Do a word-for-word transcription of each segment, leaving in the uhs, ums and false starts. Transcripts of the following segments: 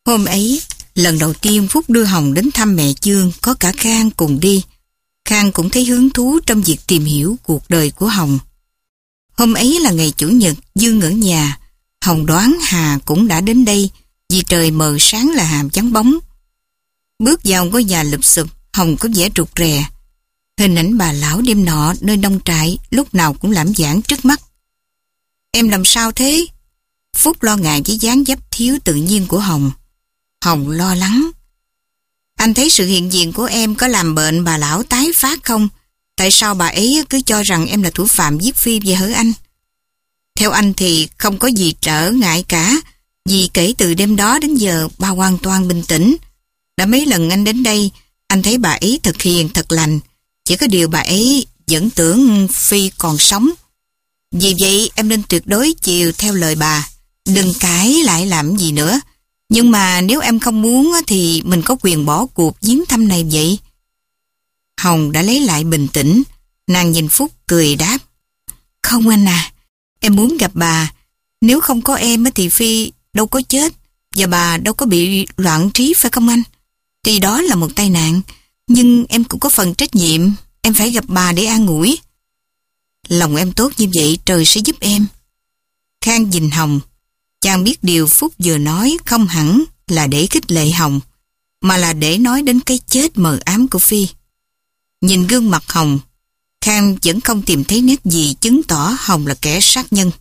Hôm ấy, lần đầu tiên Phúc đưa Hồng đến thăm mẹ Dương, có cả Khang cùng đi. Khang cũng thấy hứng thú trong việc tìm hiểu cuộc đời của Hồng. Hôm ấy là ngày Chủ nhật, Dương ở nhà. Hồng đoán Hà cũng đã đến đây, vì trời mờ sáng là Hà vắng bóng. Bước vào ngôi nhà lụp xụp, Hồng có vẻ rụt rè. Hình ảnh bà lão đêm nọ nơi nông trại lúc nào cũng lãm giảng trước mắt. Em làm sao thế? Phúc lo ngại với dáng dấp thiếu tự nhiên của Hồng. Hồng lo lắng. Anh thấy sự hiện diện của em có làm bệnh bà lão tái phát không? Tại sao bà ấy cứ cho rằng em là thủ phạm giết Phi vậy hả anh? Theo anh thì không có gì trở ngại cả, vì kể từ đêm đó đến giờ bà hoàn toàn bình tĩnh. Đã mấy lần anh đến đây, anh thấy bà ấy thật hiền, thật lành. Chỉ có điều bà ấy vẫn tưởng Phi còn sống. Vì vậy em nên tuyệt đối chiều theo lời bà. Đừng cãi lại làm gì nữa. Nhưng mà nếu em không muốn thì mình có quyền bỏ cuộc viếng thăm này vậy. Hồng đã lấy lại bình tĩnh. Nàng nhìn Phúc cười đáp. Không anh à, em muốn gặp bà. Nếu không có em thì Phi đâu có chết, và bà đâu có bị loạn trí, phải không anh? Tuy đó là một tai nạn, nhưng em cũng có phần trách nhiệm. Em phải gặp bà để an ủi. Lòng em tốt như vậy, trời sẽ giúp em. Khang nhìn Hồng. Chàng biết điều Phúc vừa nói không hẳn là để khích lệ Hồng, mà là để nói đến cái chết mờ ám của Phi. Nhìn gương mặt Hồng, Khang vẫn không tìm thấy nét gì chứng tỏ Hồng là kẻ sát nhân.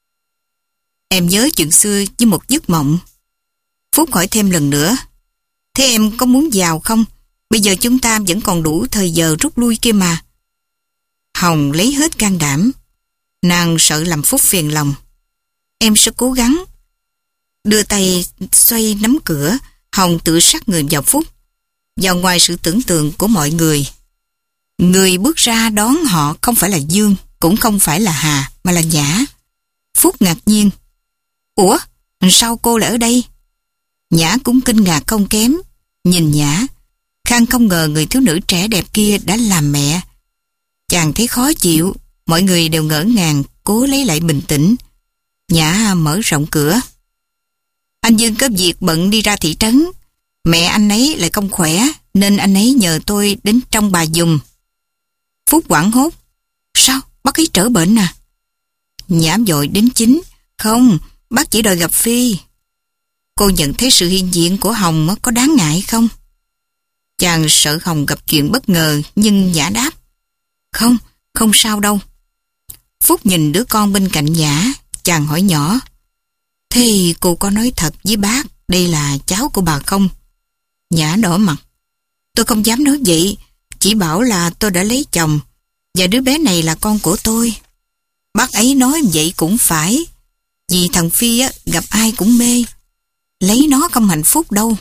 Em nhớ chuyện xưa như một giấc mộng. Phúc hỏi thêm lần nữa. Thế em có muốn vào không? Bây giờ chúng ta vẫn còn đủ thời giờ rút lui kia mà. Hồng lấy hết can đảm. Nàng sợ làm Phúc phiền lòng. Em sẽ cố gắng. Đưa tay xoay nắm cửa, Hồng tự sát người vào Phúc. Vào ngoài sự tưởng tượng của mọi người. Người bước ra đón họ không phải là Dương, cũng không phải là Hà, mà là Nhã. Phúc ngạc nhiên. Ủa, sao cô lại ở đây? Nhã cũng kinh ngạc không kém. Nhìn Nhã, Khang không ngờ người thiếu nữ trẻ đẹp kia đã làm mẹ. Chàng thấy khó chịu, mọi người đều ngỡ ngàng, cố lấy lại bình tĩnh. Nhã mở rộng cửa. Anh Dương có việc bận đi ra thị trấn. Mẹ anh ấy lại không khỏe, nên anh ấy nhờ tôi đến trông bà giùm. Phúc hoảng hốt. Sao? Bác ấy trở bệnh à? Nhã vội đến chính. Không, bác chỉ đòi gặp Phi. Cô nhận thấy sự hiện diện của Hồng có đáng ngại không? Chàng sợ Hồng gặp chuyện bất ngờ, nhưng Nhã đáp. Không, không sao đâu. Phúc nhìn đứa con bên cạnh Nhã, chàng hỏi nhỏ. Thế cô có nói thật với bác đây là cháu của bà không? Nhã đỏ mặt. Tôi không dám nói vậy, chỉ bảo là tôi đã lấy chồng, và đứa bé này là con của tôi. Bác ấy nói vậy cũng phải, vì thằng Phi á, gặp ai cũng mê. Lấy nó không hạnh phúc đâu.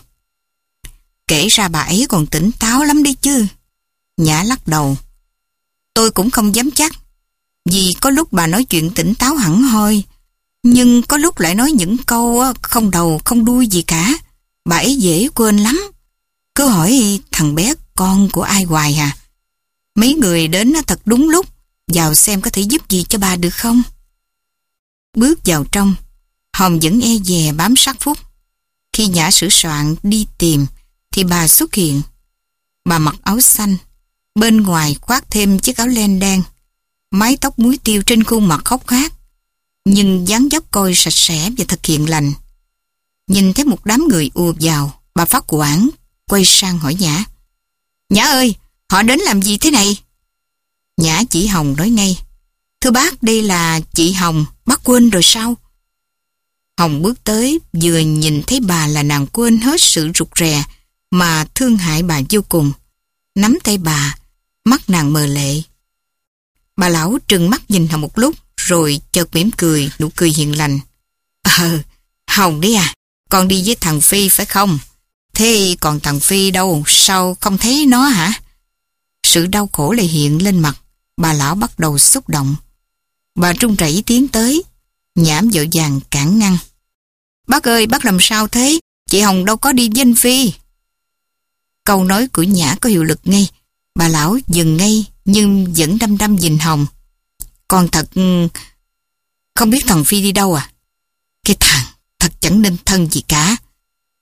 Kể ra bà ấy còn tỉnh táo lắm đấy chứ. Nhã lắc đầu. Tôi cũng không dám chắc, vì có lúc bà nói chuyện tỉnh táo hẳn hoi, nhưng có lúc lại nói những câu không đầu không đuôi gì cả. Bà ấy dễ quên lắm. Cứ hỏi thằng bé con của ai hoài à. Mấy người đến thật đúng lúc. Vào xem có thể giúp gì cho bà được không? Bước vào trong, Hồng vẫn e dè bám sát Phúc. Khi Nhã sửa soạn đi tìm thì bà xuất hiện. Bà mặc áo xanh, bên ngoài khoác thêm chiếc áo len đen, mái tóc muối tiêu trên khuôn mặt khóc khát, nhưng dáng dấp coi sạch sẽ và thật hiền lành. Nhìn thấy một đám người ùa vào, bà phát hoảng, quay sang hỏi Nhã. Nhã ơi, họ đến làm gì thế này? Nhã chỉ Hồng nói ngay. Thưa bác, đây là chị Hồng, bác quên rồi sao? Hồng bước tới, vừa nhìn thấy bà là nàng quên hết sự rụt rè, mà thương hại bà vô cùng. Nắm tay bà, mắt nàng mờ lệ. Bà lão trừng mắt nhìn Hồng một lúc, rồi chợt mỉm cười, nụ cười hiền lành. Ờ, Hồng đấy à, con đi với thằng Phi phải không? Thế còn thằng Phi đâu, sao không thấy nó hả? Sự đau khổ lại hiện lên mặt, bà lão bắt đầu xúc động. Bà run rẩy tiến tới, Nhã vội vàng cản ngăn. Bác ơi, bác làm sao thế? Chị Hồng đâu có đi với anh Phi. Câu nói của Nhã có hiệu lực ngay. Bà lão dừng ngay nhưng vẫn đăm đăm nhìn Hồng. Con thật không biết thằng Phi đi đâu à? Cái thằng thật chẳng nên thân gì cả.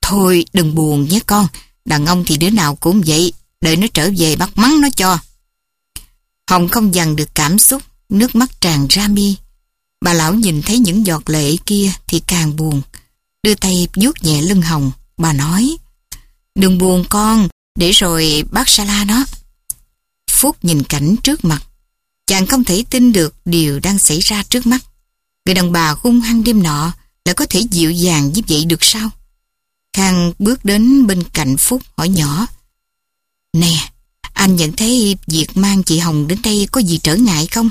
Thôi đừng buồn nhé con, đàn ông thì đứa nào cũng vậy, đợi nó trở về bắt mắng nó cho. Hồng không dằn được cảm xúc, nước mắt tràn ra mi. Bà lão nhìn thấy những giọt lệ kia thì càng buồn, đưa tay vuốt nhẹ lưng Hồng. Bà nói, đừng buồn con, để rồi bác sa la nó. Phúc nhìn cảnh trước mặt, chàng không thể tin được điều đang xảy ra trước mắt. Người đàn bà hung hăng đêm nọ lại có thể dịu dàng như vậy được sao? Khang bước đến bên cạnh Phúc hỏi nhỏ, nè, anh nhận thấy việc mang chị Hồng đến đây có gì trở ngại không?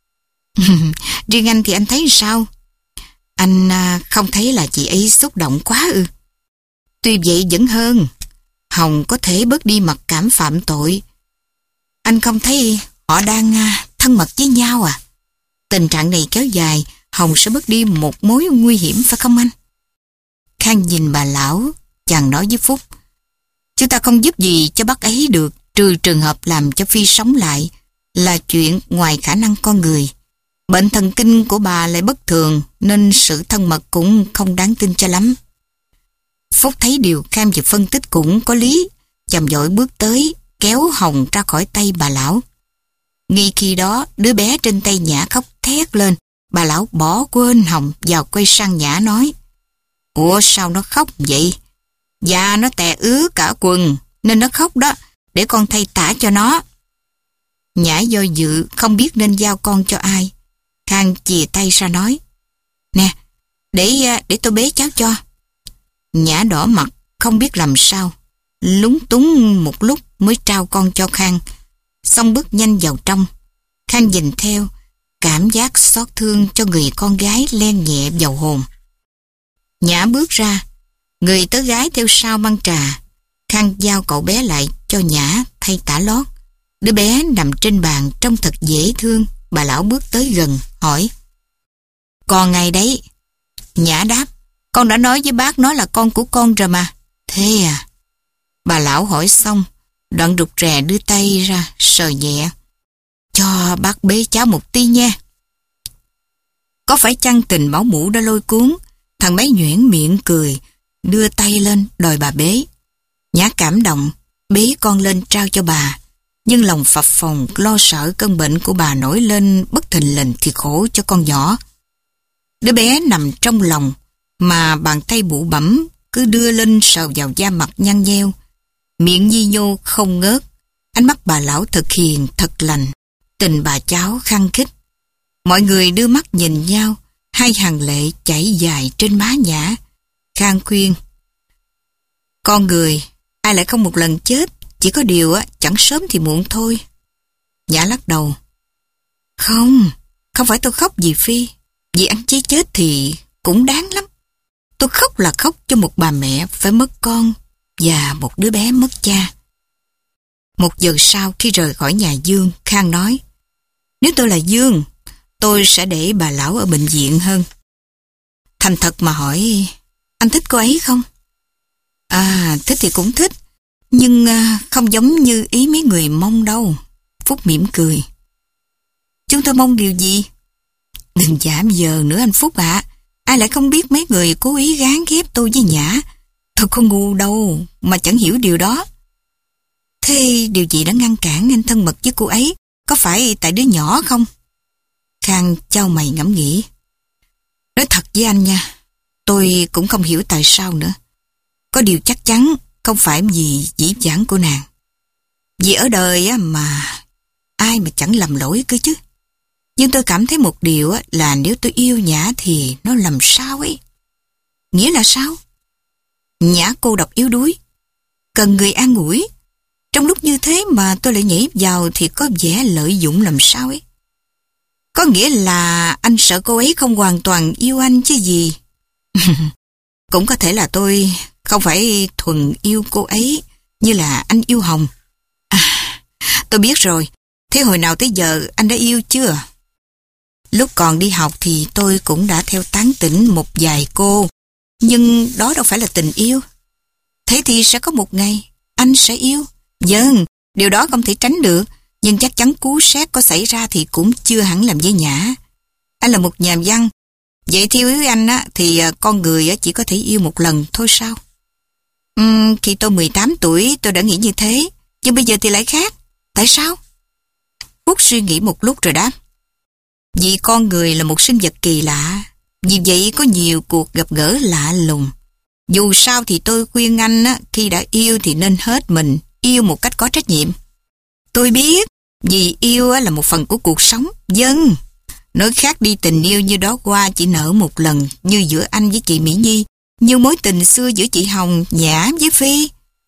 Riêng anh thì anh thấy sao? Anh à, không thấy là chị ấy xúc động quá ư? Tuy vậy vẫn hơn, Hồng có thể bớt đi mặc cảm phạm tội. Anh không thấy họ đang à, thân mật với nhau à? Tình trạng này kéo dài, Hồng sẽ bớt đi một mối nguy hiểm phải không anh? Khang nhìn bà lão, chàng nói với Phúc, chúng ta không giúp gì cho bác ấy được, trừ trường hợp làm cho Phi sống lại, là chuyện ngoài khả năng con người. Bệnh thần kinh của bà lại bất thường, nên sự thân mật cũng không đáng tin cho lắm. Phúc thấy điều Khang vừa phân tích cũng có lý, chàng vội bước tới, kéo Hồng ra khỏi tay bà lão. Ngay khi đó, đứa bé trên tay Nhã khóc thét lên. Bà lão bỏ quên Hồng vào quay sang Nhã nói, ủa sao nó khóc vậy? Dạ nó tè ứ cả quần, nên nó khóc đó, để con thay tả cho nó. Nhã do dự, không biết nên giao con cho ai. Khang chìa tay ra nói, nè, để để tôi bế cháu cho. Nhã đỏ mặt, không biết làm sao, lúng túng một lúc mới trao con cho Khang, xong bước nhanh vào trong. Khang nhìn theo, cảm giác xót thương cho người con gái len nhẹ vào hồn. Nhã bước ra, người tớ gái theo sau mang trà. Khang giao cậu bé lại cho Nhã thay tả lót. Đứa bé nằm trên bàn trông thật dễ thương. Bà lão bước tới gần, hỏi, con ngày đấy? Nhã đáp, con đã nói với bác nó là con của con rồi mà. Thế à? Bà lão hỏi xong, đoạn rụt rè đưa tay ra, sờ nhẹ. Cho bác bế cháu một tí nha. Có phải chăng tình bảo mũ đã lôi cuốn? Thằng bé nhuyễn miệng cười, đưa tay lên đòi bà bế. Nhã cảm động, bế con lên trao cho bà. Nhưng lòng phập phồng lo sợ cơn bệnh của bà nổi lên bất thình lình thì khổ cho con nhỏ. Đứa bé nằm trong lòng, mà bàn tay bụ bẫm cứ đưa lên sờ vào da mặt nhăn nheo. Miệng nhi nhô không ngớt. Ánh mắt bà lão thật hiền, thật lành. Tình bà cháu khăng khít. Mọi người đưa mắt nhìn nhau, hai hàng lệ chảy dài trên má Nhã. Khang khuyên, con người, ai lại không một lần chết, chỉ có điều á, chẳng sớm thì muộn thôi. Nhã lắc đầu, không, không phải tôi khóc vì Phi, vì anh chí chết thì cũng đáng lắm. Tôi khóc là khóc cho một bà mẹ phải mất con và một đứa bé mất cha. Một giờ sau khi rời khỏi nhà Dương, Khang nói, nếu tôi là Dương, tôi sẽ để bà lão ở bệnh viện hơn. Thành thật mà hỏi, anh thích cô ấy không? À, thích thì cũng thích, nhưng không giống như ý mấy người mong đâu. Phúc mỉm cười. Chúng tôi mong điều gì? Đừng giảm giờ nữa anh Phúc ạ. À. Ai lại không biết mấy người cố ý gán ghép tôi với Nhã. Tôi không ngu đâu mà chẳng hiểu điều đó. Thế điều gì đã ngăn cản anh thân mật với cô ấy? Có phải tại đứa nhỏ không? Khang chau mày ngẫm nghĩ. Nói thật với anh nha, tôi cũng không hiểu tại sao nữa. Có điều chắc chắn không phải vì dĩ vãng của nàng. Vì ở đời á mà ai mà chẳng lầm lỗi cơ chứ. Nhưng tôi cảm thấy một điều á là nếu tôi yêu Nhã thì nó làm sao ấy. Nghĩa là sao? Nhã cô độc yếu đuối, cần người an ủi. Trong lúc như thế mà tôi lại nhảy vào thì có vẻ lợi dụng làm sao ấy. Có nghĩa là anh sợ cô ấy không hoàn toàn yêu anh chứ gì. Cũng có thể là tôi không phải thuần yêu cô ấy như là anh yêu Hồng. À, tôi biết rồi. Thế hồi nào tới giờ anh đã yêu chưa? Lúc còn đi học thì tôi cũng đã theo tán tỉnh một vài cô. Nhưng đó đâu phải là tình yêu. Thế thì sẽ có một ngày anh sẽ yêu. Vâng, điều đó không thể tránh được. Nhưng chắc chắn cú sét có xảy ra thì cũng chưa hẳn làm với Nhã. Anh là một nhà văn. Vậy theo ý anh á, thì con người á, chỉ có thể yêu một lần thôi sao? Uhm, khi tôi mười tám tuổi tôi đã nghĩ như thế, nhưng bây giờ thì lại khác. Tại sao? Phúc suy nghĩ một lúc rồi đáp. Vì con người là một sinh vật kỳ lạ, vì vậy có nhiều cuộc gặp gỡ lạ lùng. Dù sao thì tôi khuyên anh á, khi đã yêu thì nên hết mình, yêu một cách có trách nhiệm. Tôi biết, vì yêu á, là một phần của cuộc sống. Vâng, nói khác đi, tình yêu như đó qua chỉ nở một lần, như giữa anh với chị Mỹ Nhi, như mối tình xưa giữa chị Hồng, Nhã với Phi.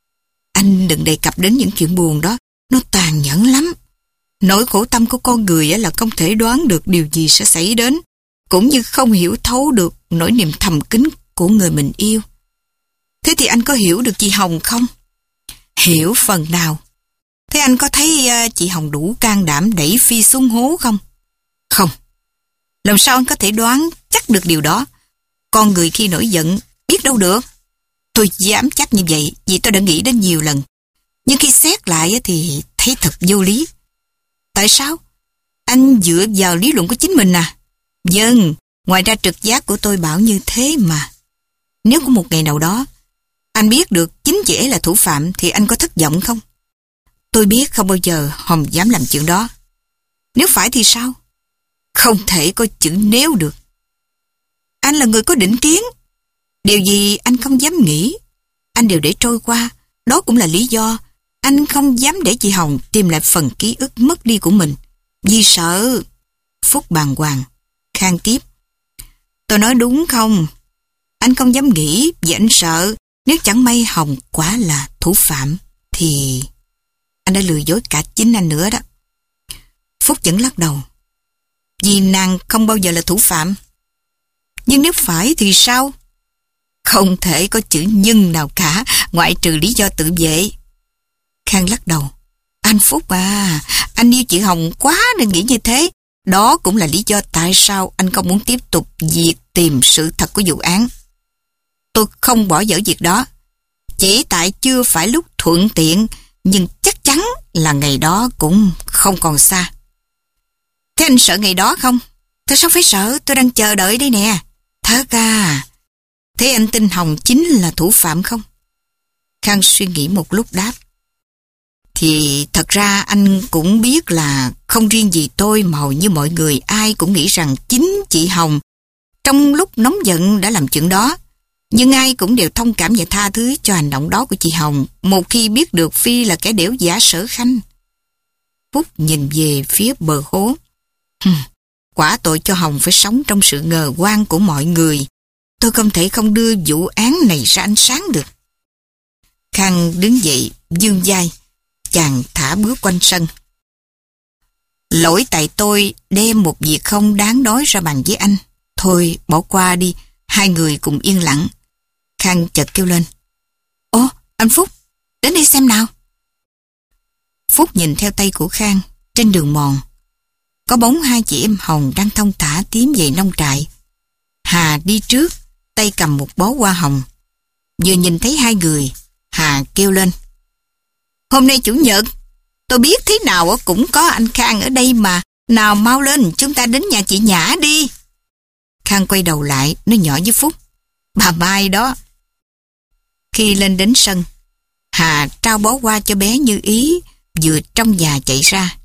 Anh đừng đề cập đến những chuyện buồn đó, nó tàn nhẫn lắm. Nỗi khổ tâm của con người á, là không thể đoán được điều gì sẽ xảy đến, cũng như không hiểu thấu được nỗi niềm thầm kín của người mình yêu. Thế thì anh có hiểu được chị Hồng không? Hiểu phần nào. Thế anh có thấy uh, chị Hồng đủ can đảm đẩy Phi xuống hố không? Không. Làm sao anh có thể đoán chắc được điều đó? Con người khi nổi giận biết đâu được. Tôi dám chắc như vậy vì tôi đã nghĩ đến nhiều lần. Nhưng khi xét lại thì thấy thật vô lý. Tại sao? Anh dựa vào lý luận của chính mình à? Vâng, ngoài ra trực giác của tôi bảo như thế mà. Nếu có một ngày nào đó anh biết được chính chị ấy là thủ phạm thì anh có thất vọng không? Tôi biết không bao giờ Hồng dám làm chuyện đó. Nếu phải thì sao? Không thể có chữ nếu được. Anh là người có định kiến. Điều gì anh không dám nghĩ, anh đều để trôi qua. Đó cũng là lý do anh không dám để chị Hồng tìm lại phần ký ức mất đi của mình. Vì sợ. Phúc bàng hoàng. Khang tiếp. Tôi nói đúng không? Anh không dám nghĩ vì anh sợ nếu chẳng may Hồng quả là thủ phạm thì anh đã lừa dối cả chính anh nữa đó. Phúc vẫn lắc đầu. Vì nàng không bao giờ là thủ phạm. Nhưng nếu phải thì sao? Không thể có chữ nhưng nào cả, ngoại trừ lý do tự vệ. Khang lắc đầu. Anh Phúc à, anh yêu chị Hồng quá nên nghĩ như thế. Đó cũng là lý do tại sao anh không muốn tiếp tục việc tìm sự thật của vụ án. Tôi không bỏ dở việc đó. Chỉ tại chưa phải lúc thuận tiện, nhưng chắc chắn là ngày đó cũng không còn xa. Thế anh sợ ngày đó không? Tại sao phải sợ? Tôi đang chờ đợi đây nè. Thật à? Thế anh tin Hồng chính là thủ phạm không? Khang suy nghĩ một lúc đáp. Thì thật ra anh cũng biết là không riêng gì tôi mà hầu như mọi người ai cũng nghĩ rằng chính chị Hồng trong lúc nóng giận đã làm chuyện đó. Nhưng ai cũng đều thông cảm và tha thứ cho hành động đó của chị Hồng một khi biết được Phi là kẻ đểu giả Sở Khanh. Phúc nhìn về phía bờ hố. Hừm, quả tội cho Hồng phải sống trong sự ngờ ngoan của mọi người. Tôi không thể không đưa vụ án này ra ánh sáng được. Khang đứng dậy, vươn vai. Chàng thả bước quanh sân. Lỗi tại tôi đem một việc không đáng nói ra bàn với anh. Thôi bỏ qua đi. Hai người cùng yên lặng. Khang chợt kêu lên. Ồ, anh Phúc, đến đây xem nào. Phúc nhìn theo tay của Khang. Trên đường mòn có bóng hai chị em Hồng đang thong thả tiến về nông trại. Hà đi trước, tay cầm một bó hoa hồng. Vừa nhìn thấy hai người, Hà kêu lên. Hôm nay chủ nhật, tôi biết thế nào cũng có anh Khang ở đây mà. Nào mau lên, chúng ta đến nhà chị Nhã đi. Khang quay đầu lại, nói nhỏ với Phúc. Bà Mai đó. Khi lên đến sân, Hà trao bó hoa cho bé Như Ý, vừa trong nhà chạy ra.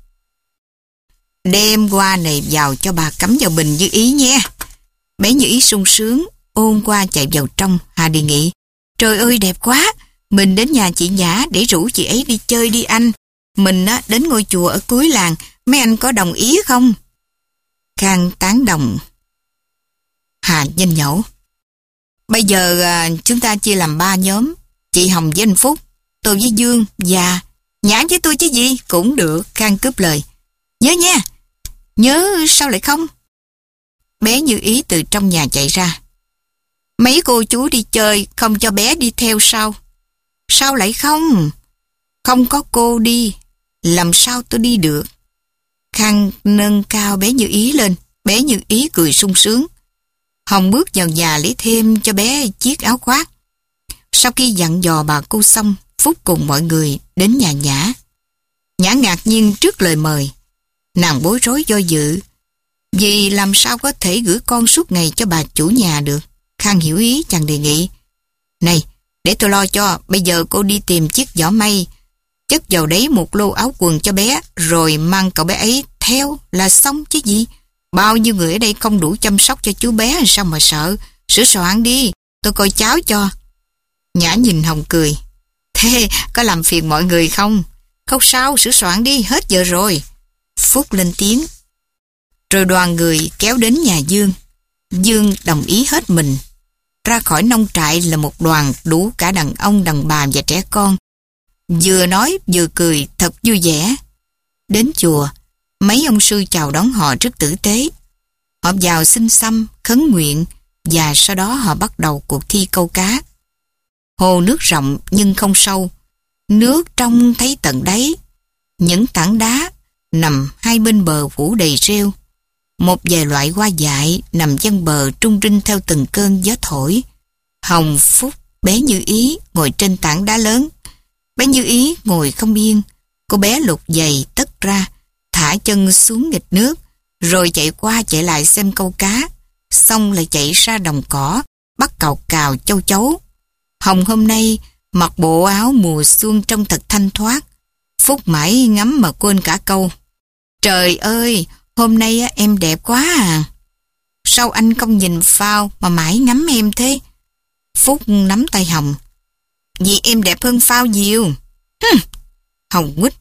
Đem hoa này vào cho bà cắm vào bình Như Ý nhé. Bé Như Ý sung sướng, ôm hoa chạy vào trong. Hà đề nghị. Trời ơi đẹp quá, mình đến nhà chị Nhã để rủ chị ấy đi chơi đi anh. Mình á, đến ngôi chùa ở cuối làng, mấy anh có đồng ý không? Khang tán đồng. Hà nhanh nhẩu. Bây giờ à, chúng ta chia làm ba nhóm. Chị Hồng với anh Phúc, tôi với Dương và Nhã với tôi chứ gì. Cũng được. Khang cướp lời. Nhớ nha. Nhớ sao lại không? Bé Như Ý từ trong nhà chạy ra. Mấy cô chú đi chơi không cho bé đi theo sao? Sao lại không? Không có cô đi, làm sao tôi đi được? Khang nâng cao bé Như Ý lên. Bé Như Ý cười sung sướng. Hồng bước vào nhà lấy thêm cho bé chiếc áo khoác. Sau khi dặn dò bà cô xong, Phúc cùng mọi người đến nhà Nhã. Nhã ngạc nhiên trước lời mời. Nàng bối rối do dự. Vì làm sao có thể gửi con suốt ngày cho bà chủ nhà được. Khang hiểu ý, chàng đề nghị. Này, Để tôi lo cho, bây giờ cô đi tìm chiếc giỏ may, chất vào đấy một lô áo quần cho bé, rồi mang cậu bé ấy theo là xong chứ gì. Bao nhiêu người ở đây không đủ chăm sóc cho chú bé, sao mà sợ. Sửa soạn đi, tôi coi cháu cho. Nhã nhìn Hồng cười. Thế có làm phiền mọi người không? Không sao, sửa soạn đi, hết giờ rồi. Phúc lên tiếng. Rồi đoàn người kéo đến nhà Dương. Dương đồng ý hết mình. Ra khỏi nông trại là một đoàn đủ cả đàn ông, đàn bà và trẻ con. Vừa nói vừa cười thật vui vẻ. Đến chùa, mấy ông sư chào đón họ rất tử tế. Họ vào xin xăm, khấn nguyện và sau đó họ bắt đầu cuộc thi câu cá. Hồ nước rộng nhưng không sâu, nước trong thấy tận đáy. Những tảng đá nằm hai bên bờ phủ đầy rêu. Một vài loại hoa dại nằm ven bờ trung rinh theo từng cơn gió thổi. Hồng, Phúc, bé Như Ý ngồi trên tảng đá lớn. Bé Như Ý ngồi không yên. Cô bé lục giày tất ra, thả chân xuống nghịch nước, rồi chạy qua chạy lại xem câu cá, xong lại chạy ra đồng cỏ, bắt cào cào châu chấu. Hồng hôm nay mặc bộ áo mùa xuân trông thật thanh thoát. Phúc mãi ngắm mà quên cả câu. Trời ơi, hôm nay em đẹp quá à. Sao anh không nhìn phao mà mãi ngắm em thế? Phúc nắm tay Hồng. Vì em đẹp hơn phao nhiều. Hừm. Hồng quýt.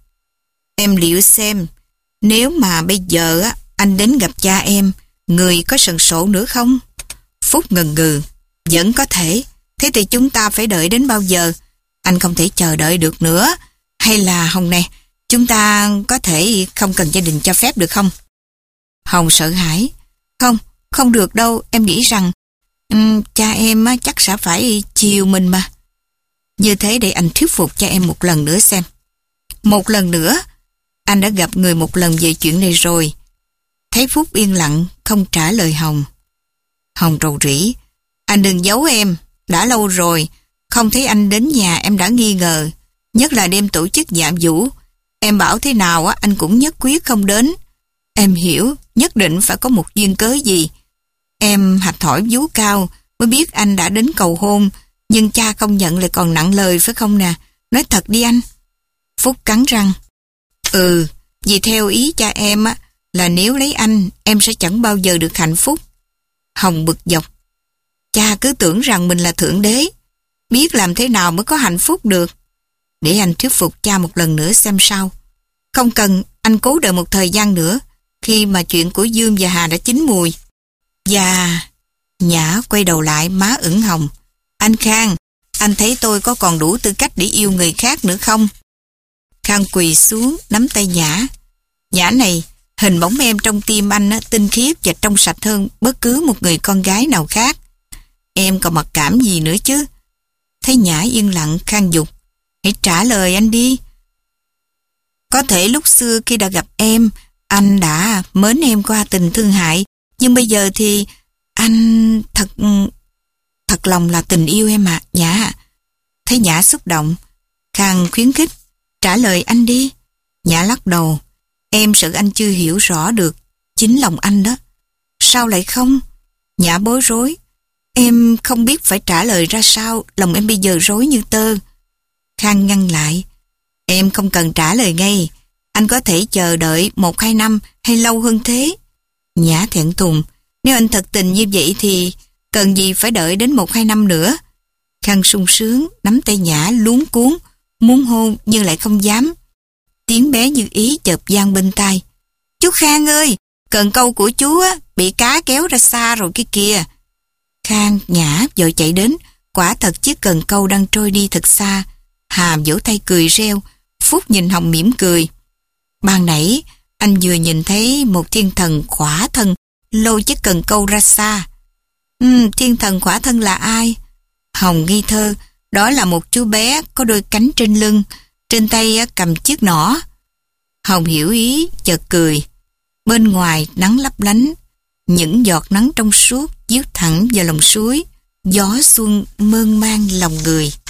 Em liệu xem, nếu mà bây giờ anh đến gặp cha em, người có sần sộ nữa không? Phúc ngần ngừ. Vẫn có thể. Thế thì chúng ta phải đợi đến bao giờ? Anh không thể chờ đợi được nữa. Hay là Hồng nè, chúng ta có thể không cần gia đình cho phép được không? Hồng sợ hãi. Không, không được đâu. Em nghĩ rằng um, cha em chắc sẽ phải chiều mình mà. Như thế để anh thuyết phục cha em một lần nữa xem. Một lần nữa? Anh đã gặp người một lần về chuyện này rồi. Thấy Phúc yên lặng, không trả lời Hồng. Hồng rầu rĩ. Anh đừng giấu em. Đã lâu rồi, không thấy anh đến nhà em đã nghi ngờ. Nhất là đêm tổ chức dạ vũ. Em bảo thế nào á, anh cũng nhất quyết không đến. Em hiểu, nhất định phải có một duyên cớ gì. Em hạch hỏi vú cao mới biết anh đã đến cầu hôn, nhưng cha không nhận lại còn nặng lời phải không nè? Nói thật đi anh. Phúc cắn răng. Ừ, vì theo ý cha em á, là nếu lấy anh, em sẽ chẳng bao giờ được hạnh phúc. Hồng bực dọc. Cha cứ tưởng rằng mình là thượng đế, biết làm thế nào mới có hạnh phúc được. Để anh thuyết phục cha một lần nữa xem sao. Không cần, anh cố đợi một thời gian nữa, khi mà chuyện của Dương và Hà đã chín mùi. Và... Nhã quay đầu lại, má ửng hồng. Anh Khang, anh thấy tôi có còn đủ tư cách để yêu người khác nữa không? Khang quỳ xuống, nắm tay Nhã. Nhã này, hình bóng em trong tim anh á, tinh khiết và trong sạch hơn bất cứ một người con gái nào khác. Em còn mặc cảm gì nữa chứ? Thấy Nhã yên lặng, Khang dục. Hãy trả lời anh đi. Có thể lúc xưa khi đã gặp em, anh đã mến em qua tình thương hại, nhưng bây giờ thì anh thật thật lòng là tình yêu em ạ, à, Nhã. Thấy Nhã xúc động, Khang khuyến khích. Trả lời anh đi. Nhã lắc đầu. Em sợ anh chưa hiểu rõ được chính lòng anh đó. Sao lại không? Nhã bối rối. Em không biết phải trả lời ra sao, lòng em bây giờ rối như tơ. Khang ngăn lại. Em không cần trả lời ngay. Anh có thể chờ đợi một hai năm hay lâu hơn thế. Nhã thẹn thùng. Nếu anh thật tình như vậy thì cần gì phải đợi đến một hai năm nữa. Khang sung sướng, nắm tay Nhã luống cuống, muốn hôn nhưng lại không dám. Tiếng bé Như Ý chợt vang bên tai. Chú Khang ơi, cần câu của chú á, bị cá kéo ra xa rồi kia kìa. Khang, Nhã vội chạy đến, quả thật chiếc cần câu đang trôi đi thật xa. Hà vỗ tay cười reo. Phúc nhìn Hồng mỉm cười. Ban nãy anh vừa nhìn thấy một thiên thần khỏa thân lôi chiếc cần câu ra xa. Ừ, thiên thần khỏa thân là ai? Hồng nghi thơ. Đó là một chú bé có đôi cánh trên lưng, trên tay cầm chiếc nỏ. Hồng hiểu ý, chợt cười. Bên ngoài nắng lấp lánh, những giọt nắng trong suốt chiếu thẳng vào lòng suối, gió xuân mơn man lòng người.